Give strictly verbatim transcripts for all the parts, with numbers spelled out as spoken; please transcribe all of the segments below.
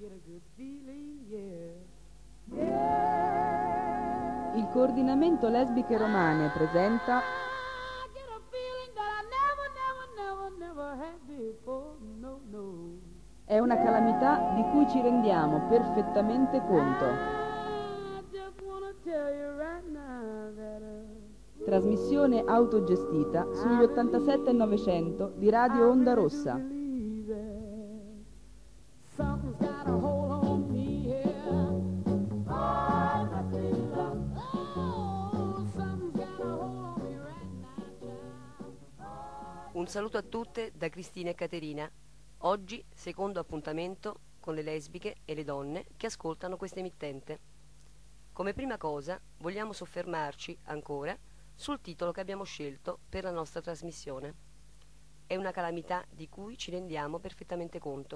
Il coordinamento lesbiche romane presenta È una calamità di cui ci rendiamo perfettamente conto. Trasmissione autogestita sugli ottantasette e novecento di Radio Onda Rossa. Un saluto a tutte da Cristina e Caterina. Oggi secondo appuntamento con le lesbiche e le donne che ascoltano questa emittente. Come prima cosa vogliamo soffermarci ancora sul titolo che abbiamo scelto per la nostra trasmissione. È una calamità di cui ci rendiamo perfettamente conto.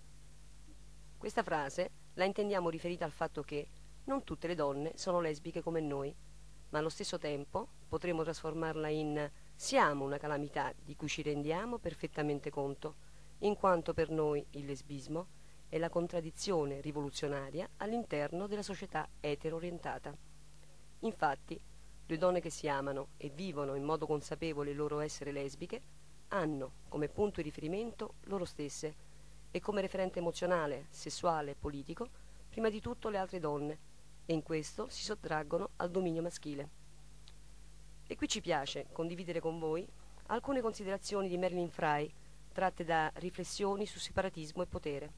Questa frase la intendiamo riferita al fatto che non tutte le donne sono lesbiche come noi, ma allo stesso tempo potremmo trasformarla in siamo una calamità di cui ci rendiamo perfettamente conto, in quanto per noi il lesbismo è la contraddizione rivoluzionaria all'interno della società etero-orientata. Infatti, le donne che si amano e vivono in modo consapevole il loro essere lesbiche hanno come punto di riferimento loro stesse e come referente emozionale, sessuale e politico prima di tutto le altre donne, e in questo si sottraggono al dominio maschile. E qui ci piace condividere con voi alcune considerazioni di Marilyn Frye tratte da riflessioni su separatismo e potere.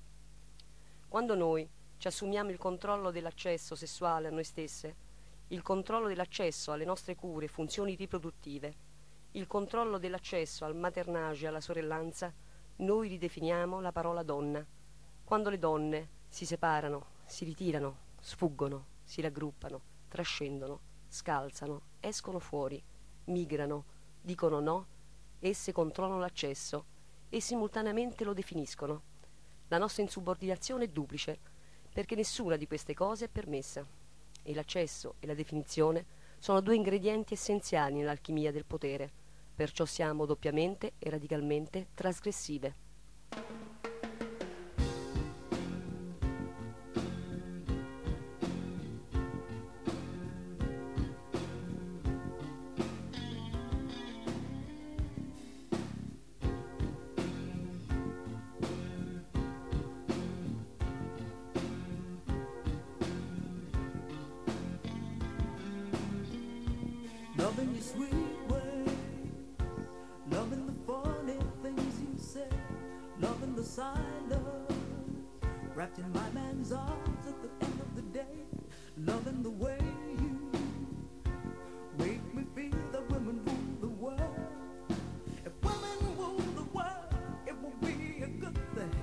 Quando noi ci assumiamo il controllo dell'accesso sessuale a noi stesse, il controllo dell'accesso alle nostre cure e funzioni riproduttive, il controllo dell'accesso al maternage e alla sorellanza, noi ridefiniamo la parola donna. Quando le donne si separano, si ritirano, sfuggono, si raggruppano, trascendono, scalzano, escono fuori, migrano, dicono no, esse controllano l'accesso e simultaneamente lo definiscono. La nostra insubordinazione è duplice, perché nessuna di queste cose è permessa, e l'accesso e la definizione sono due ingredienti essenziali nell'alchimia del potere, perciò siamo doppiamente e radicalmente trasgressive. Loving your sweet ways, loving the funny things you say, loving the silence, wrapped in my man's arms at the end of the day, loving the way you make me feel that women rule the world. If women rule the world, it will be a good thing.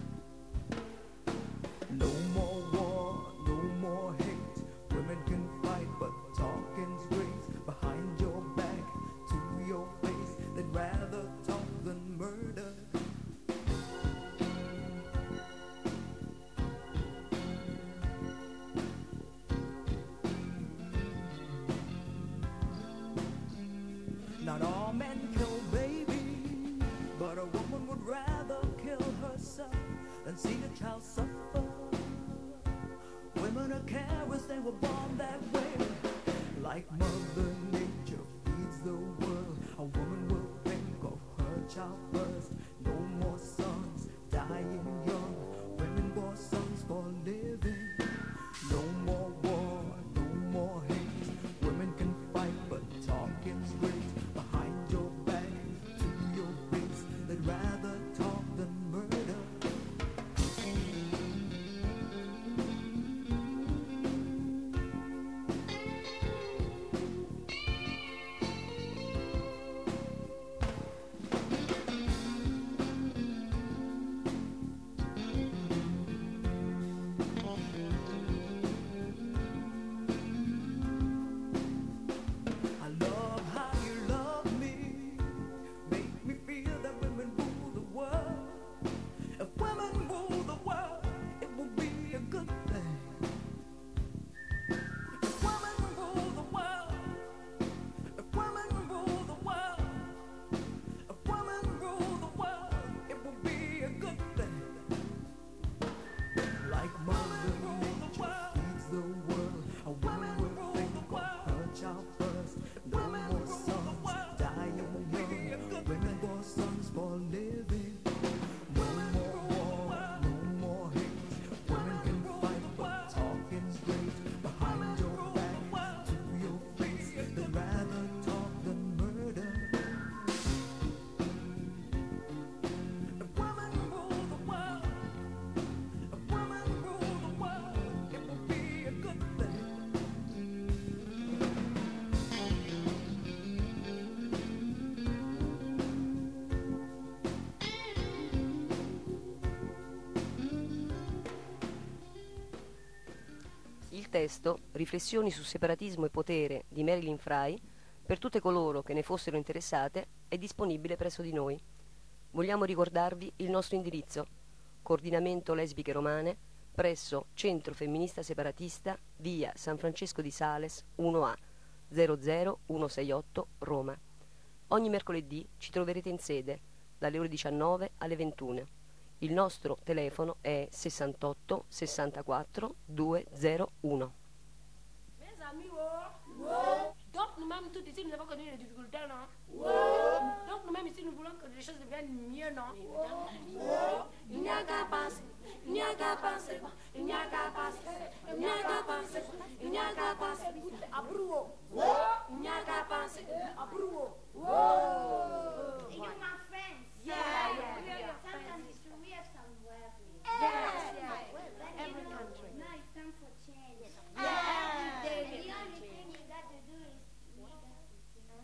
No more war, no more hate, women can fight but talking's great. Behind your back, to your face, they'd rather talk than murder. Not all men kill babies, but a woman would rather kill herself than see a child suffer. Women are careless, they were born that way. Like Mother Nature feeds the world, a woman will think of her child first. No more sons dying young, women bore sons for living. No more war, no more hate, women can fight but talking's great. Behind your back, to your face, they'd rather talk than murder. Il testo, Riflessioni su separatismo e potere di Marilyn Frye, per tutte coloro che ne fossero interessate, è disponibile presso di noi. Vogliamo ricordarvi il nostro indirizzo: Coordinamento Lesbiche Romane, presso Centro Femminista Separatista, via San Francesco di Sales uno A, zero zero uno sei otto, Roma. Ogni mercoledì ci troverete in sede, dalle ore diciannove alle ventuno. Il nostro telefono è sessantotto sessantaquattro duecentouno. Mes amis, oh. Donc nous-mêmes tout ici, nous avons connu des difficultés, non? Donc nous-mêmes ici, nous voulons que les choses deviennent mieux, non? Il n'y a qu'à penser, il n'y a qu'à penser, il n'y a qu'à penser, il n'y a qu'à penser, il n'y a qu'à penser, à Brouhaud. Il n'y a qu'à penser, à Brouhaud. You my friends. Yeah, yeah, yeah. Sometimes it's true, we have some weapons. Yes, yes. But Every you know, country. now it's time for change. Yeah. And the only thing you got to do is make us, you know.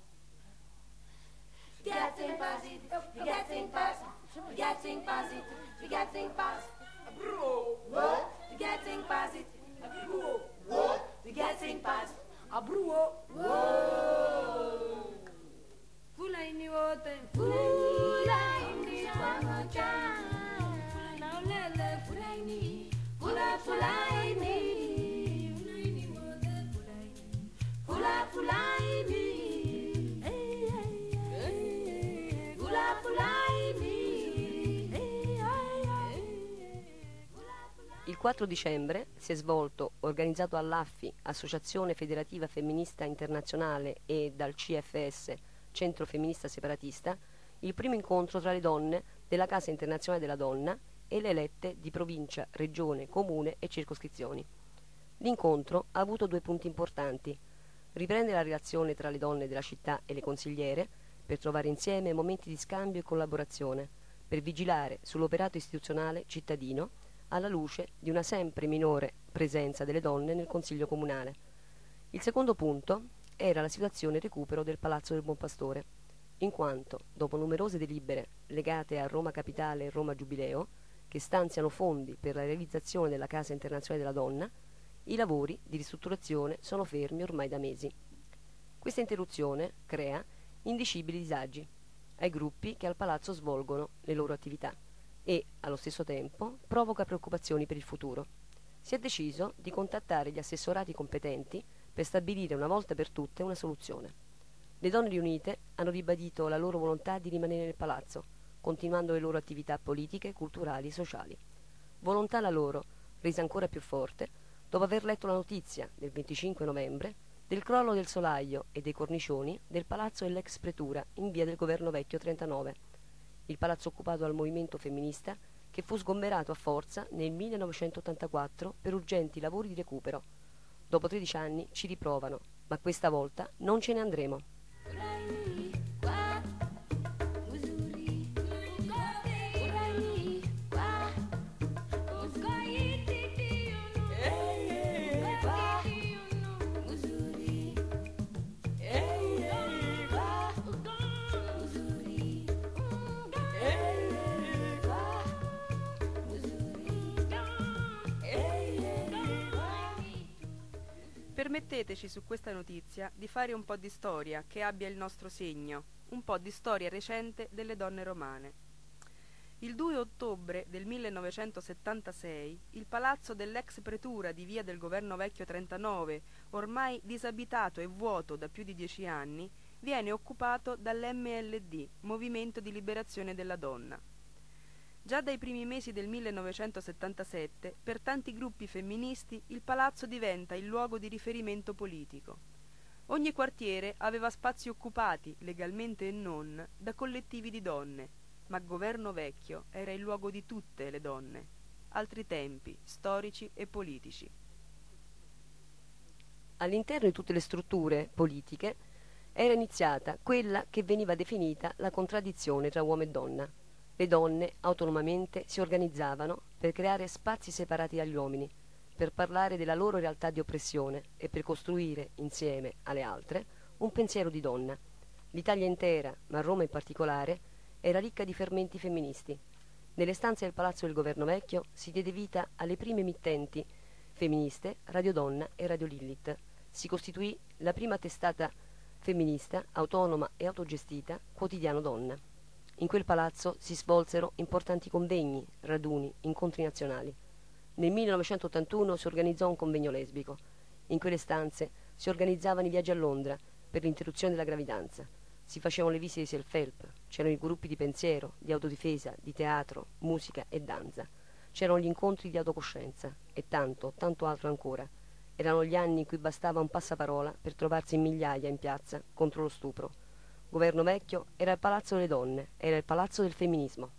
Getting positive, we getting positive, we getting positive, we getting positive. Brouhaud. We getting positive, Brouhaud. We getting positive, Brouhaud. Fulaini wote, fulaini twamoja, fulaulele fulaini, fula fulaini, fulaini wote fulaini, fula fulaini, hey hey hey, fula fulaini, hey hey hey. Il quattro dicembre si è svolto, organizzato dall'A F I, Associazione Federativa Femminista Internazionale, e dal C F S, Centro Femminista Separatista, il primo incontro tra le donne della Casa Internazionale della Donna e le elette di provincia, regione, comune e circoscrizioni. L'incontro ha avuto due punti importanti: riprende la relazione tra le donne della città e le consigliere per trovare insieme momenti di scambio e collaborazione, per vigilare sull'operato istituzionale cittadino alla luce di una sempre minore presenza delle donne nel Consiglio Comunale. Il secondo punto era la situazione recupero del Palazzo del Buon Pastore, in quanto, dopo numerose delibere legate a Roma Capitale e Roma Giubileo, che stanziano fondi per la realizzazione della Casa Internazionale della Donna, i lavori di ristrutturazione sono fermi ormai da mesi. Questa interruzione crea indicibili disagi ai gruppi che al Palazzo svolgono le loro attività e, allo stesso tempo, provoca preoccupazioni per il futuro. Si è deciso di contattare gli assessorati competenti per stabilire una volta per tutte una soluzione. Le donne riunite hanno ribadito la loro volontà di rimanere nel palazzo, continuando le loro attività politiche, culturali e sociali. Volontà la loro, resa ancora più forte, dopo aver letto la notizia del venticinque novembre del crollo del solaio e dei cornicioni del palazzo dell'ex pretura in via del Governo Vecchio trentanove, il palazzo occupato dal movimento femminista che fu sgomberato a forza nel millenovecentottantaquattro per urgenti lavori di recupero. Dopo tredici anni ci riprovano, ma questa volta non ce ne andremo. Permetteteci su questa notizia di fare un po' di storia che abbia il nostro segno, un po' di storia recente delle donne romane. Il due ottobre del millenovecentosettantasei il palazzo dell'ex pretura di via del Governo Vecchio trentanove, ormai disabitato e vuoto da più di dieci anni, viene occupato dall'M L D, Movimento di Liberazione della Donna. Già dai primi mesi del millenovecentosettantasette, per tanti gruppi femministi, il palazzo diventa il luogo di riferimento politico. Ogni quartiere aveva spazi occupati, legalmente e non, da collettivi di donne, ma Governo Vecchio era il luogo di tutte le donne. Altri tempi, storici e politici. All'interno di tutte le strutture politiche era iniziata quella che veniva definita la contraddizione tra uomo e donna. Le donne autonomamente si organizzavano per creare spazi separati dagli uomini, per parlare della loro realtà di oppressione e per costruire, insieme alle altre, un pensiero di donna. L'Italia intera, ma Roma in particolare, era ricca di fermenti femministi. Nelle stanze del Palazzo del Governo Vecchio si diede vita alle prime mittenti femministe, Radio Donna e Radio Lilith. Si costituì la prima testata femminista, autonoma e autogestita, Quotidiano Donna. In quel palazzo si svolsero importanti convegni, raduni, incontri nazionali. Nel millenovecentottantuno si organizzò un convegno lesbico. In quelle stanze si organizzavano i viaggi a Londra per l'interruzione della gravidanza. Si facevano le visite di self-help, c'erano i gruppi di pensiero, di autodifesa, di teatro, musica e danza. C'erano gli incontri di autocoscienza e tanto, tanto altro ancora. Erano gli anni in cui bastava un passaparola per trovarsi in migliaia in piazza contro lo stupro. Governo Vecchio era il palazzo delle donne, era il palazzo del femminismo.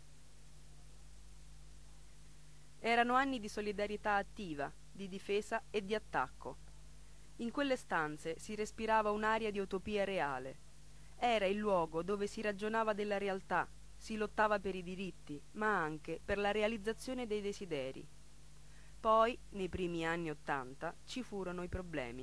Erano anni di solidarietà attiva, di difesa e di attacco. In quelle stanze si respirava un'aria di utopia reale. Era il luogo dove si ragionava della realtà, si lottava per i diritti, ma anche per la realizzazione dei desideri. Poi, nei primi anni Ottanta, ci furono i problemi.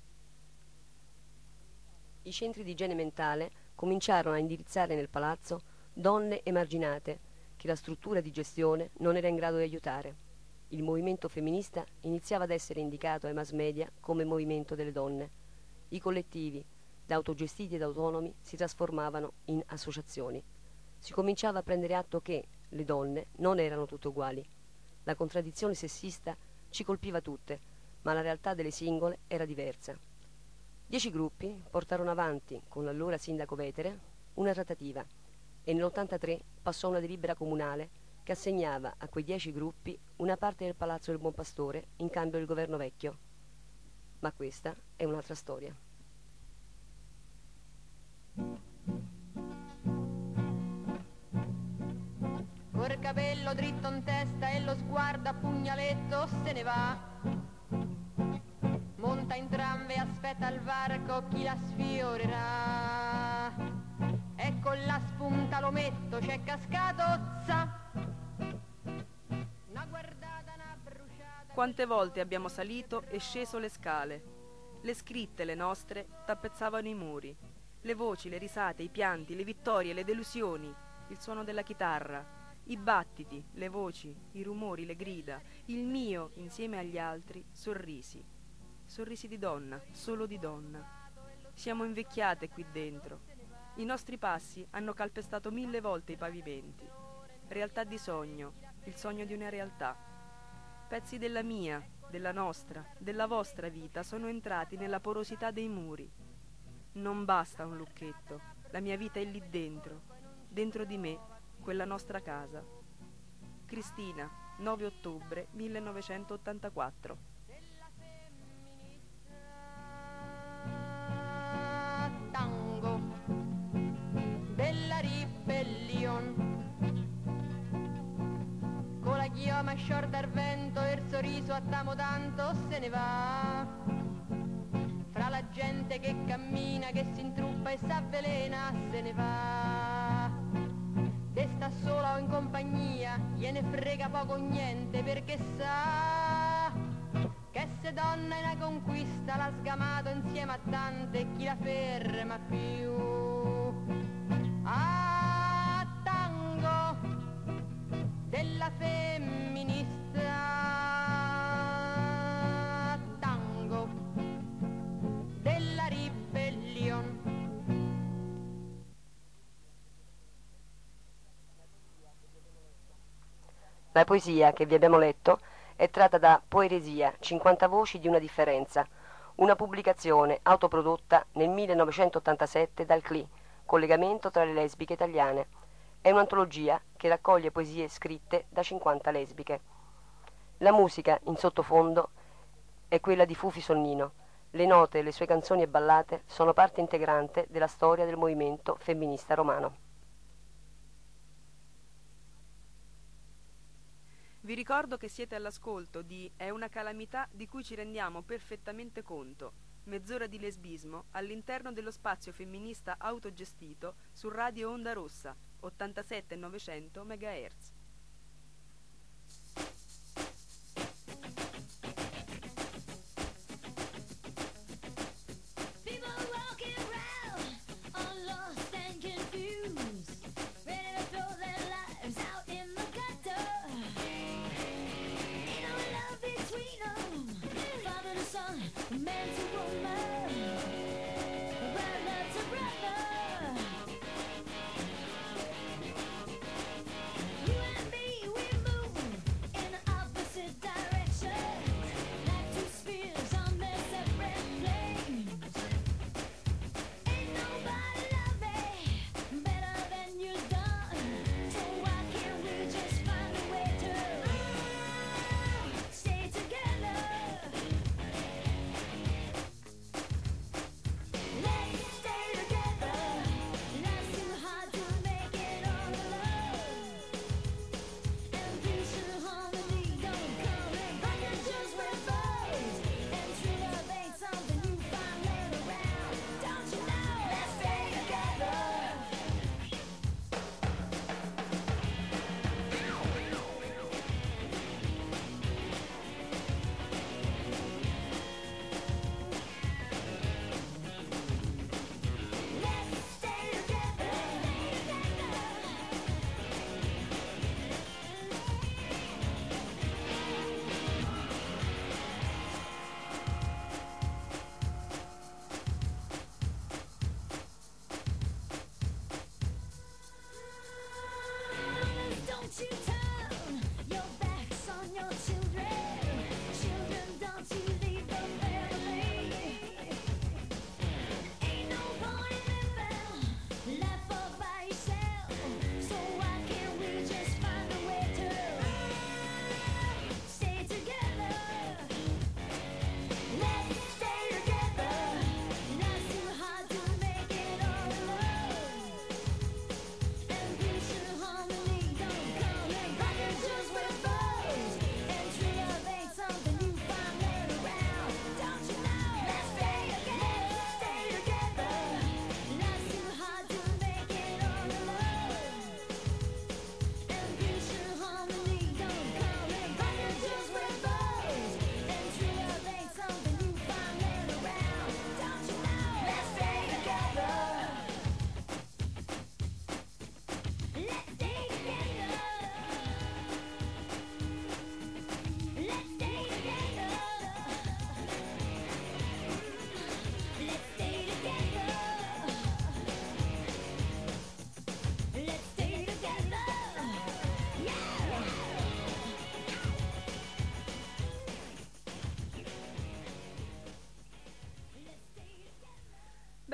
I centri di igiene mentale cominciarono a indirizzare nel palazzo donne emarginate che la struttura di gestione non era in grado di aiutare. Il movimento femminista iniziava ad essere indicato ai mass media come movimento delle donne. I collettivi, da autogestiti ed autonomi, si trasformavano in associazioni. Si cominciava a prendere atto che le donne non erano tutte uguali. La contraddizione sessista ci colpiva tutte, ma la realtà delle singole era diversa. Dieci gruppi portarono avanti, con l'allora sindaco Vetere, una trattativa e nell'ottantatré passò una delibera comunale che assegnava a quei dieci gruppi una parte del Palazzo del Buon Pastore in cambio del governo Vecchio. Ma questa è un'altra storia. Col capello dritto in testa e lo sguardo a pugnaletto se ne va. Monta in tram e aspetta al varco chi la sfiorerà. E con la spunta l'ometto c'è cascato, za. Una guardata, una bruciata. Quante volte abbiamo salito e sceso le scale. Le scritte, le nostre, tappezzavano i muri. Le voci, le risate, i pianti, le vittorie, le delusioni, il suono della chitarra, i battiti, le voci, i rumori, le grida, il mio, insieme agli altri, sorrisi. Sorrisi di donna, solo di donna. Siamo invecchiate qui dentro. I nostri passi hanno calpestato mille volte i pavimenti. Realtà di sogno, il sogno di una realtà. Pezzi della mia, della nostra, della vostra vita sono entrati nella porosità dei muri. Non basta un lucchetto, la mia vita è lì dentro, dentro di me, quella nostra casa. Cristina, nove ottobre millenovecentottantaquattro. Tango della ribellion, con la chioma sciorda al vento e il sorriso a tamo tanto se ne va. Fra la gente che cammina, che si intruppa e s'avvelena, se ne va. Desta sola o in compagnia, gliene frega poco o niente, perché sa che se donna è una conquista l'ha sgamato insieme a tante, chi la ferma più. Ah, tango della femminista, tango della ribellion. La poesia che vi abbiamo letto è tratta da Poeresia, cinquanta voci di una differenza, una pubblicazione autoprodotta nel millenovecentottantasette dal C L I, Collegamento tra le lesbiche italiane. È un'antologia che raccoglie poesie scritte da cinquanta lesbiche. La musica in sottofondo è quella di Fufi Sonnino. Le note, le sue canzoni e ballate sono parte integrante della storia del movimento femminista romano. Vi ricordo che siete all'ascolto di È una calamità di cui ci rendiamo perfettamente conto. Mezz'ora di lesbismo all'interno dello spazio femminista autogestito su Radio Onda Rossa, ottantasette e novecento megahertz. Between them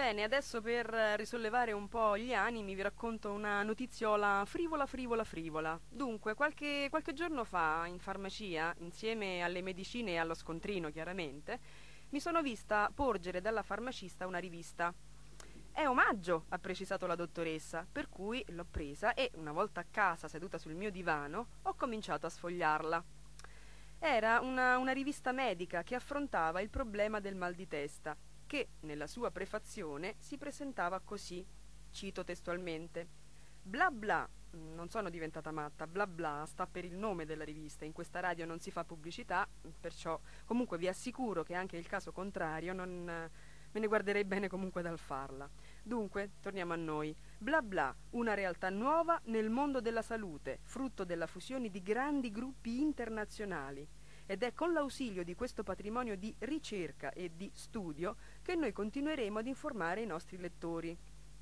Bene, adesso per risollevare un po' gli animi vi racconto una notiziola frivola, frivola, frivola. Dunque, qualche, qualche giorno fa in farmacia, insieme alle medicine e allo scontrino chiaramente, mi sono vista porgere dalla farmacista una rivista. È omaggio, ha precisato la dottoressa, per cui l'ho presa e, una volta a casa seduta sul mio divano, ho cominciato a sfogliarla. Era una, una rivista medica che affrontava il problema del mal di testa, che nella sua prefazione si presentava così, cito testualmente: bla bla, non sono diventata matta, bla bla sta per il nome della rivista, in questa radio non si fa pubblicità, perciò comunque vi assicuro che anche il caso contrario non me ne guarderei bene comunque dal farla. Dunque, torniamo a noi. Bla bla, una realtà nuova nel mondo della salute, frutto della fusione di grandi gruppi internazionali. Ed è con l'ausilio di questo patrimonio di ricerca e di studio che noi continueremo ad informare i nostri lettori.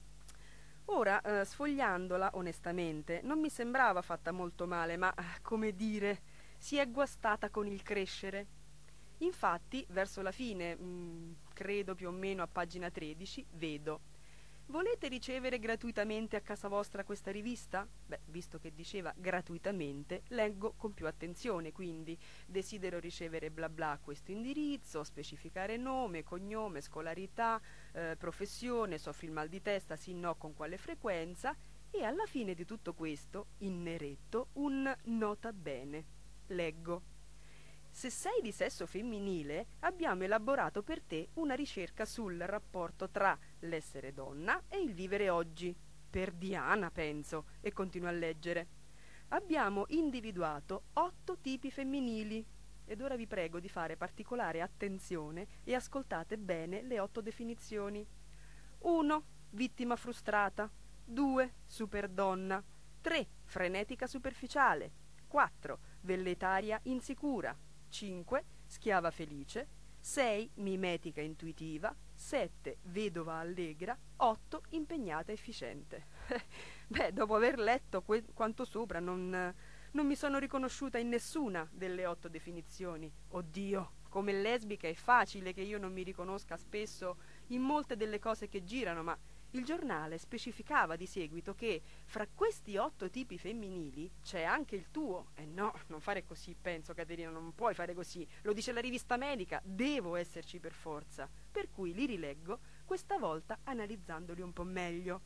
Ora, eh, sfogliandola onestamente, non mi sembrava fatta molto male, ma, come dire, si è guastata con il crescere. Infatti, verso la fine, mh, credo più o meno a pagina tredici, vedo: volete ricevere gratuitamente a casa vostra questa rivista? Beh, visto che diceva gratuitamente, leggo con più attenzione, quindi desidero ricevere bla bla a questo indirizzo, specificare nome, cognome, scolarità, eh, professione, soffri il mal di testa, sì no, con quale frequenza, e alla fine di tutto questo, in neretto, un nota bene. Leggo: se sei di sesso femminile, abbiamo elaborato per te una ricerca sul rapporto tra l'essere donna e il vivere oggi. Per Diana, penso, e continuo a leggere. Abbiamo individuato otto tipi femminili. Ed ora vi prego di fare particolare attenzione e ascoltate bene le otto definizioni. uno. Vittima frustrata. due. Superdonna. tre. Frenetica superficiale. quattro. Velletaria insicura. cinque. Schiava felice. sei. Mimetica intuitiva. sette. Vedova allegra. otto. Impegnata efficiente. Beh, dopo aver letto que- quanto sopra non, non mi sono riconosciuta in nessuna delle otto definizioni. Oddio, come lesbica è facile che io non mi riconosca spesso in molte delle cose che girano, ma il giornale specificava di seguito che fra questi otto tipi femminili c'è anche il tuo. E eh no, non fare così, penso, Caterina, non puoi fare così. Lo dice la rivista medica, devo esserci per forza. Per cui li rileggo, questa volta analizzandoli un po' meglio.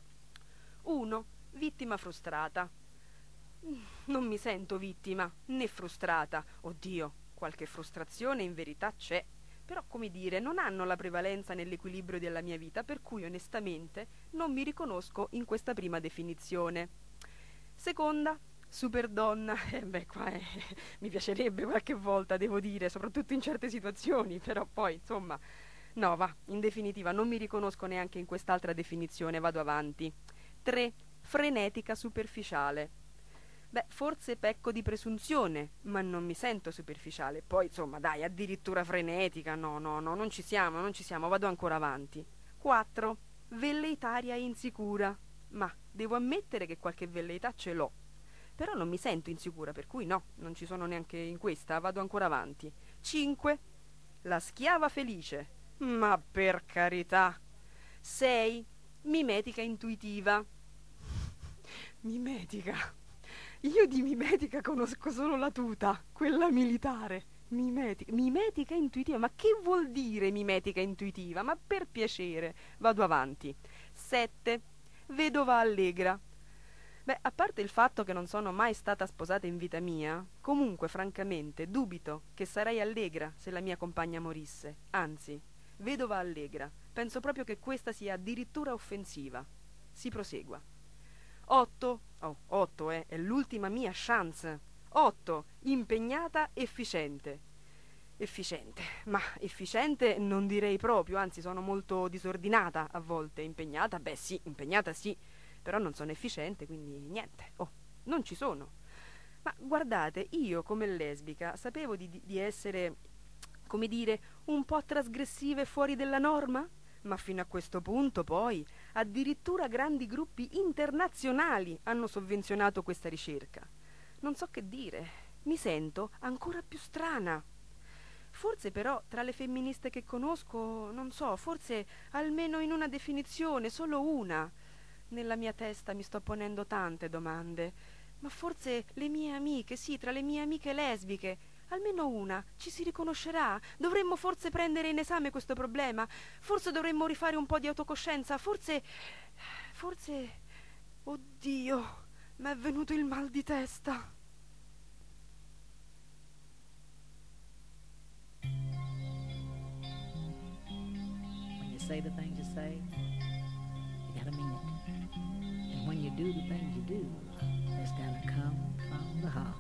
uno. Vittima frustrata. Non mi sento vittima, né frustrata. Oddio, qualche frustrazione in verità c'è. Però, come dire, non hanno la prevalenza nell'equilibrio della mia vita, per cui onestamente non mi riconosco in questa prima definizione. Seconda, superdonna. Eh beh, qua è... mi piacerebbe qualche volta, devo dire, soprattutto in certe situazioni, però poi, insomma, no, va, in definitiva non mi riconosco neanche in quest'altra definizione, vado avanti. tre. Frenetica superficiale. Beh, forse pecco di presunzione, ma non mi sento superficiale. Poi, insomma, dai, addirittura frenetica, no, no, no, non ci siamo, non ci siamo, vado ancora avanti. quattro. Velleitaria e insicura. Ma devo ammettere che qualche velleità ce l'ho. Però non mi sento insicura, per cui no, non ci sono neanche in questa, vado ancora avanti. cinque. La schiava felice. Ma per carità. sei. Mimetica intuitiva. Mimetica. Io di mimetica conosco solo la tuta, quella militare. Mimetica, mimetica intuitiva, ma che vuol dire mimetica intuitiva? Ma per piacere, vado avanti. sette. Vedova allegra. Beh, a parte il fatto che non sono mai stata sposata in vita mia, comunque, francamente, dubito che sarei allegra se la mia compagna morisse. Anzi, vedova allegra. Penso proprio che questa sia addirittura offensiva. Si prosegua. otto. Oh, otto, eh, è l'ultima mia chance. otto. Impegnata, efficiente. Efficiente. Ma efficiente non direi proprio, anzi sono molto disordinata a volte. Impegnata, beh sì, impegnata sì, però non sono efficiente, quindi niente. Oh, non ci sono. Ma guardate, io come lesbica sapevo di, di essere, come dire, un po' trasgressiva e fuori della norma? Ma fino a questo punto, poi, addirittura grandi gruppi internazionali hanno sovvenzionato questa ricerca. Non so che dire, mi sento ancora più strana. Forse però tra le femministe che conosco, non so, forse almeno in una definizione, solo una. Nella mia testa mi sto ponendo tante domande, ma forse le mie amiche, sì, tra le mie amiche lesbiche, almeno una ci si riconoscerà. Dovremmo forse prendere in esame questo problema, forse dovremmo rifare un po' di autocoscienza, forse... forse... Oddio, m'è venuto il mal di testa. When you say the things you say, you gotta mean it. And when you do the things you do, it's gotta come from the heart.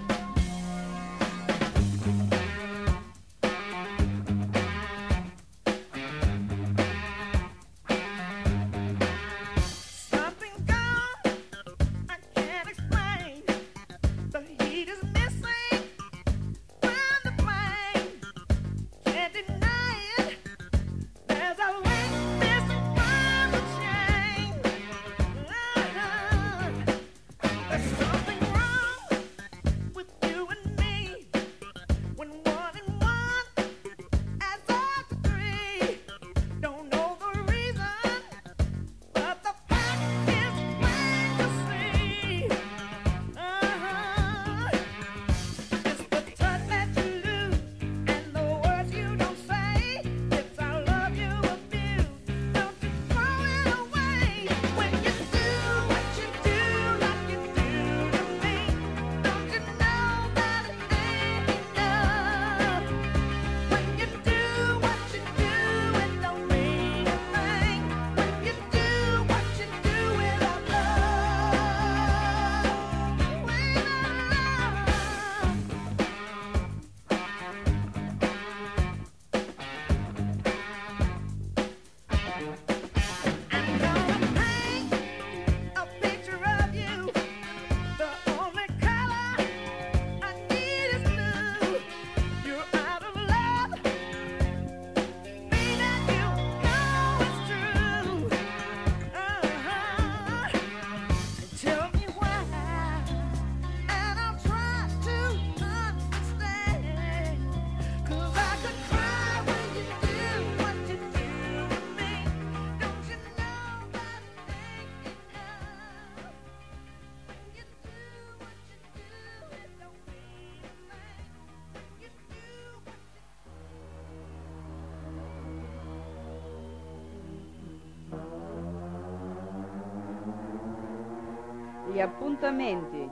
Gli appuntamenti.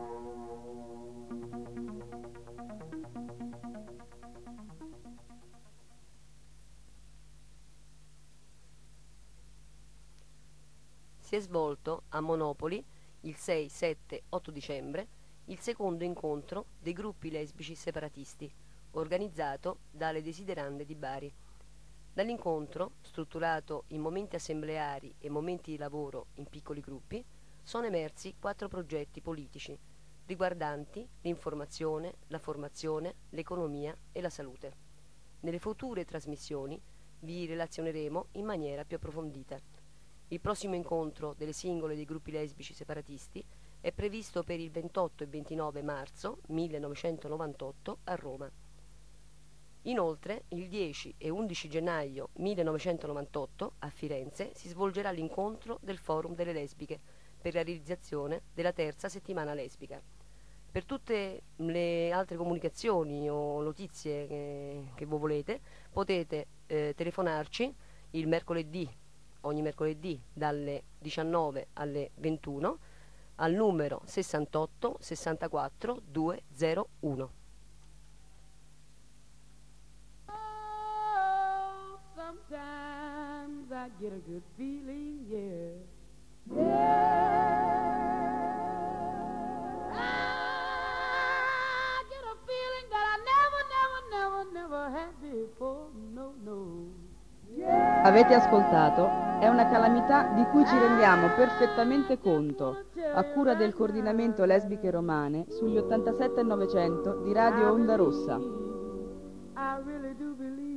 Si è svolto a Monopoli il sei, sette, otto dicembre il secondo incontro dei gruppi lesbici separatisti, organizzato dalle Desiderande di Bari. Dall'incontro, strutturato in momenti assembleari e momenti di lavoro in piccoli gruppi, sono emersi quattro progetti politici riguardanti l'informazione, la formazione, l'economia e la salute. Nelle future trasmissioni vi relazioneremo in maniera più approfondita. Il prossimo incontro delle singole e dei gruppi lesbici separatisti è previsto per il ventotto e ventinove marzo millenovecentonovantotto a Roma. Inoltre, il dieci e undici gennaio millenovecentonovantotto a Firenze si svolgerà l'incontro del Forum delle Lesbiche per la realizzazione della terza settimana lesbica. Per tutte le altre comunicazioni o notizie che, che voi volete, potete eh, telefonarci il mercoledì, ogni mercoledì dalle diciannove alle ventuno al numero sessantotto sessantaquattro duecentouno. Oh, sometimes I get a good feeling, yeah. Yeah. I get a feeling that I never, never, never, never had before. No, no. Yeah. Avete ascoltato? È una calamità di cui ci rendiamo perfettamente conto, a cura del coordinamento lesbiche romane sugli ottantasette e novecento di Radio Onda Rossa. I really do believe